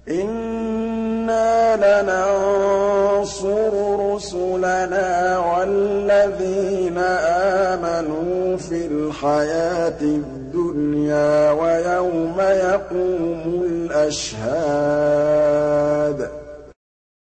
إِنَّا لَنَنصُرُ رُسُلَنَا وَالَّذِينَ آمَنُوا فِي الْحَيَاةِ الدُّنْيَا وَيَوْمَ يَقُومُ الْأَشْهَادُ